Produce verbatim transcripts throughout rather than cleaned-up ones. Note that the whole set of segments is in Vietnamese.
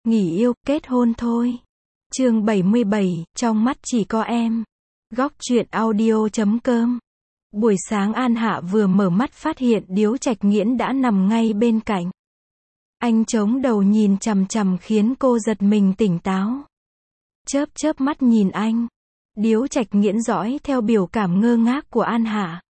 nghỉ yêu, kết hôn thôi. Chương bảy mươi bảy, trong mắt chỉ có em. Góc truyện audio chấm com. Buổi sáng An Hạ vừa mở mắt phát hiện Điếu Trạch Nghiễn đã nằm ngay bên cạnh. Anh chống đầu nhìn chằm chằm khiến cô giật mình tỉnh táo. Chớp chớp mắt nhìn anh. Điếu Trạch Nghiễn dõi theo biểu cảm ngơ ngác của An Hạ.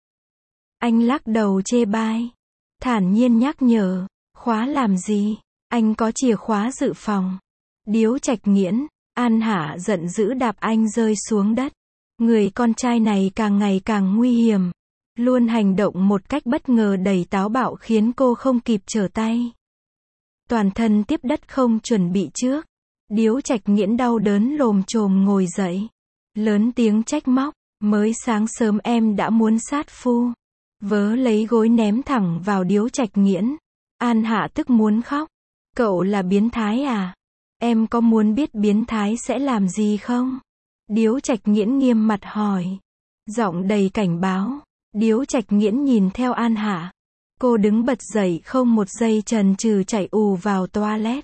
Anh lắc đầu chê bai. Thản nhiên nhắc nhở, khóa làm gì? Anh có chìa khóa dự phòng. Điếu Trạch Nghiễn, An Hạ giận dữ đạp anh rơi xuống đất. Người con trai này càng ngày càng nguy hiểm. Luôn hành động một cách bất ngờ đầy táo bạo khiến cô không kịp trở tay. Toàn thân tiếp đất không chuẩn bị trước. Điếu Trạch Nghiễn đau đớn lồm chồm ngồi dậy. Lớn tiếng trách móc, mới sáng sớm em đã muốn sát phu. Vớ lấy gối ném thẳng vào Điếu Trạch Nghiễn. An Hạ tức muốn khóc. Cậu là biến thái à? Em có muốn biết biến thái sẽ làm gì không? Điếu Trạch Nghiễn nghiêm mặt hỏi. Giọng đầy cảnh báo. Điếu Trạch Nghiễn nhìn theo An Hạ. Cô đứng bật dậy không một giây chần chừ chạy ù vào toilet.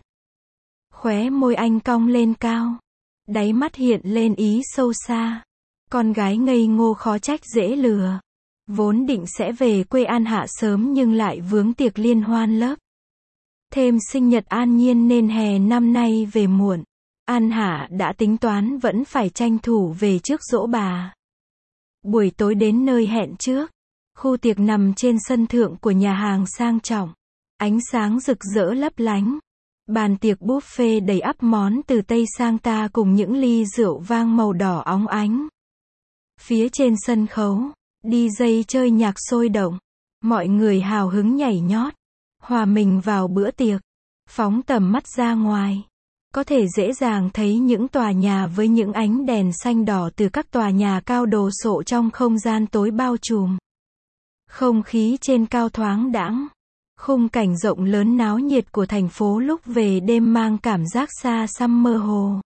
Khóe môi anh cong lên cao. Đáy mắt hiện lên ý sâu xa. Con gái ngây ngô khó trách dễ lừa. Vốn định sẽ về quê An Hạ sớm nhưng lại vướng tiệc liên hoan lớp. Thêm sinh nhật An Nhiên nên hè năm nay về muộn. An Hạ đã tính toán vẫn phải tranh thủ về trước giỗ bà. Buổi tối đến nơi hẹn trước. Khu tiệc nằm trên sân thượng của nhà hàng sang trọng. Ánh sáng rực rỡ lấp lánh. Bàn tiệc buffet đầy ắp món từ Tây sang ta cùng những ly rượu vang màu đỏ óng ánh. Phía trên sân khấu, đi dây chơi nhạc sôi động. Mọi người hào hứng nhảy nhót. Hòa mình vào bữa tiệc. Phóng tầm mắt ra ngoài. Có thể dễ dàng thấy những tòa nhà với những ánh đèn xanh đỏ từ các tòa nhà cao đồ sộ trong không gian tối bao trùm. Không khí trên cao thoáng đãng. Khung cảnh rộng lớn náo nhiệt của thành phố lúc về đêm mang cảm giác xa xăm mơ hồ.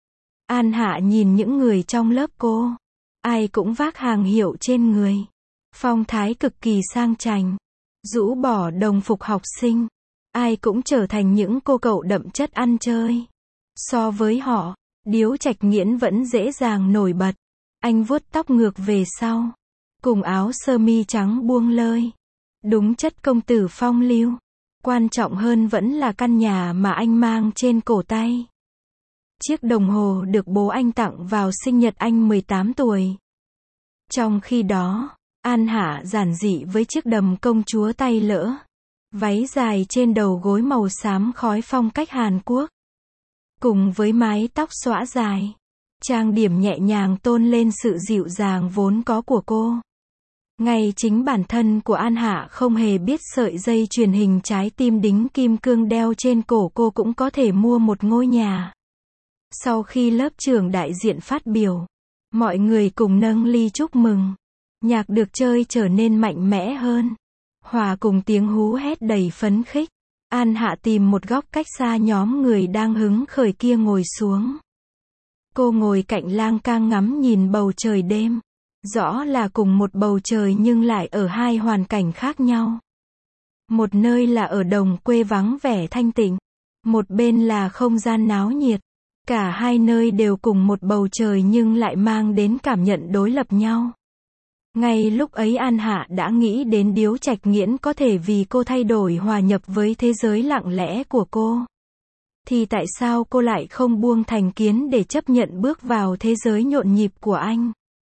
An Hạ nhìn những người trong lớp cô. Ai cũng vác hàng hiệu trên người. Phong thái cực kỳ sang chảnh. Rũ bỏ đồng phục học sinh. Ai cũng trở thành những cô cậu đậm chất ăn chơi. So với họ, Điếu Trạch Nghiễn vẫn dễ dàng nổi bật. Anh vuốt tóc ngược về sau. Cùng áo sơ mi trắng buông lơi. Đúng chất công tử phong lưu. Quan trọng hơn vẫn là căn nhà mà anh mang trên cổ tay. Chiếc đồng hồ được bố anh tặng vào sinh nhật anh mười tám tuổi. Trong khi đó, An Hạ giản dị với chiếc đầm công chúa tay lỡ. Váy dài trên đầu gối màu xám khói phong cách Hàn Quốc. Cùng với mái tóc xõa dài. Trang điểm nhẹ nhàng tôn lên sự dịu dàng vốn có của cô. Ngay chính bản thân của An Hạ không hề biết sợi dây chuyền hình trái tim đính kim cương đeo trên cổ cô cũng có thể mua một ngôi nhà. Sau khi lớp trưởng đại diện phát biểu, mọi người cùng nâng ly chúc mừng. Nhạc được chơi trở nên mạnh mẽ hơn. Hòa cùng tiếng hú hét đầy phấn khích. An Hạ tìm một góc cách xa nhóm người đang hứng khởi kia ngồi xuống. Cô ngồi cạnh lan can ngắm nhìn bầu trời đêm. Rõ là cùng một bầu trời nhưng lại ở hai hoàn cảnh khác nhau. Một nơi là ở đồng quê vắng vẻ thanh tịnh. Một bên là không gian náo nhiệt. Cả hai nơi đều cùng một bầu trời nhưng lại mang đến cảm nhận đối lập nhau. Ngay lúc ấy An Hạ đã nghĩ đến Điếu Trạch Nghiễn có thể vì cô thay đổi hòa nhập với thế giới lặng lẽ của cô. Thì tại sao cô lại không buông thành kiến để chấp nhận bước vào thế giới nhộn nhịp của anh?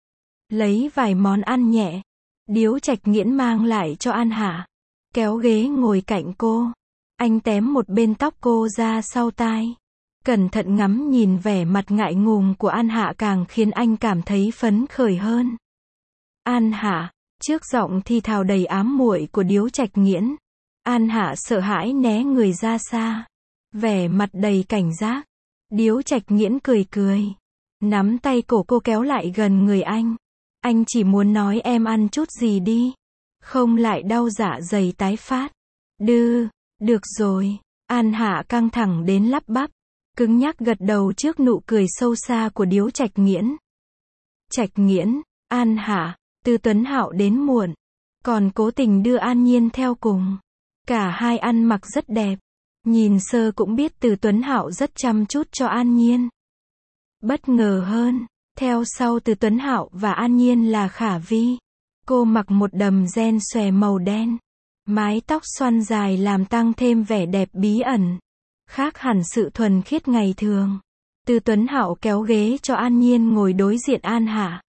Lấy vài món ăn nhẹ. Điếu Trạch Nghiễn mang lại cho An Hạ. Kéo ghế ngồi cạnh cô. Anh tém một bên tóc cô ra sau tai. Cẩn thận ngắm nhìn vẻ mặt ngại ngùng của An Hạ càng khiến anh cảm thấy phấn khởi hơn. An Hạ, trước giọng thi thào đầy ám muội của Điếu Trạch Nghiễn. An Hạ sợ hãi né người ra xa. Vẻ mặt đầy cảnh giác. Điếu Trạch Nghiễn cười cười. Nắm tay cổ cô kéo lại gần người anh. Anh chỉ muốn nói em ăn chút gì đi. Không lại đau dạ dày tái phát. Đư, được rồi. An Hạ căng thẳng đến lắp bắp. Cứng nhắc gật đầu trước nụ cười sâu xa của Điếu Trạch Nghiễn. Trạch Nghiễn, An Hạ, từ Tuấn Hạo đến muộn. Còn cố tình đưa An Nhiên theo cùng. Cả hai ăn mặc rất đẹp. Nhìn sơ cũng biết Từ Tuấn Hạo rất chăm chút cho An Nhiên. Bất ngờ hơn, theo sau Từ Tuấn Hạo và An Nhiên là Khả Vi. Cô mặc một đầm ren xòe màu đen. Mái tóc xoăn dài làm tăng thêm vẻ đẹp bí ẩn. Khác hẳn sự thuần khiết ngày thường. Từ Tuấn Hạo kéo ghế cho An Nhiên ngồi đối diện An Hạ.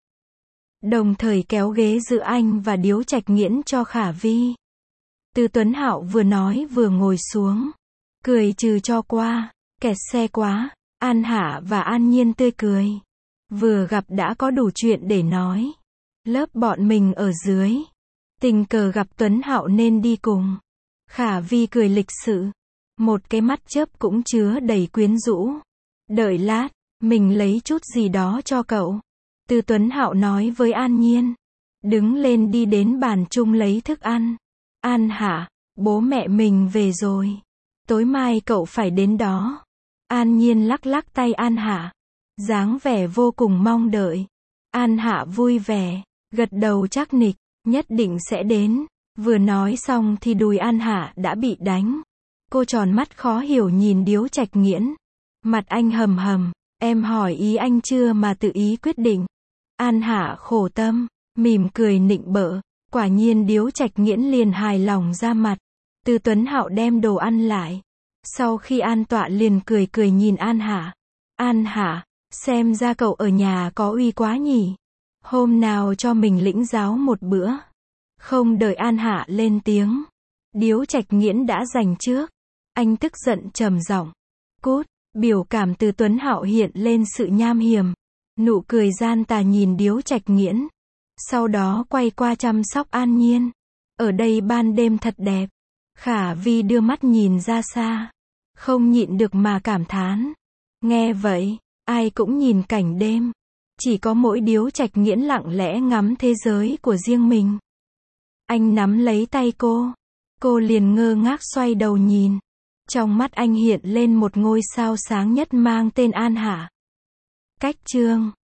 Đồng thời kéo ghế giữ anh và điếu trạch nghiễn cho Khả Vi. Từ Tuấn Hạo vừa nói vừa ngồi xuống. Cười trừ cho qua, kẹt xe quá. An Hạ và An Nhiên tươi cười. Vừa gặp đã có đủ chuyện để nói. Lớp bọn mình ở dưới. Tình cờ gặp Tuấn Hạo nên đi cùng. Khả Vi cười lịch sự. Một cái mắt chớp cũng chứa đầy quyến rũ. Đợi lát, mình lấy chút gì đó cho cậu. Từ Tuấn Hạo nói với An Nhiên. Đứng lên đi đến bàn chung lấy thức ăn. An Hạ, bố mẹ mình về rồi. Tối mai cậu phải đến đó. An Nhiên lắc lắc tay An Hạ. Dáng vẻ vô cùng mong đợi. An Hạ vui vẻ, gật đầu chắc nịch, nhất định sẽ đến. Vừa nói xong thì đùi An Hạ đã bị đánh. Cô tròn mắt khó hiểu nhìn điếu trạch nghiễn. Mặt anh hầm hầm, em hỏi ý anh chưa mà tự ý quyết định. An Hạ khổ tâm, mỉm cười nịnh bợ. Quả nhiên điếu trạch nghiễn liền hài lòng ra mặt. Từ Tuấn Hạo đem đồ ăn lại. Sau khi an tọa liền cười cười nhìn An Hạ. An Hạ, xem ra cậu ở nhà có uy quá nhỉ. Hôm nào cho mình lĩnh giáo một bữa. Không đợi An Hạ lên tiếng. Điếu trạch nghiễn đã giành trước. Anh tức giận trầm giọng. Cút, biểu cảm Từ Tuấn Hạo hiện lên sự nham hiểm. Nụ cười gian tà nhìn điếu trạch nghiễn. Sau đó quay qua chăm sóc An Nhiên. Ở đây ban đêm thật đẹp. Khả Vi đưa mắt nhìn ra xa. Không nhịn được mà cảm thán. Nghe vậy, ai cũng nhìn cảnh đêm. Chỉ có mỗi điếu trạch nghiễn lặng lẽ ngắm thế giới của riêng mình. Anh nắm lấy tay cô. Cô liền ngơ ngác xoay đầu nhìn. Trong mắt anh hiện lên một ngôi sao sáng nhất mang tên An Hạ. Cách chương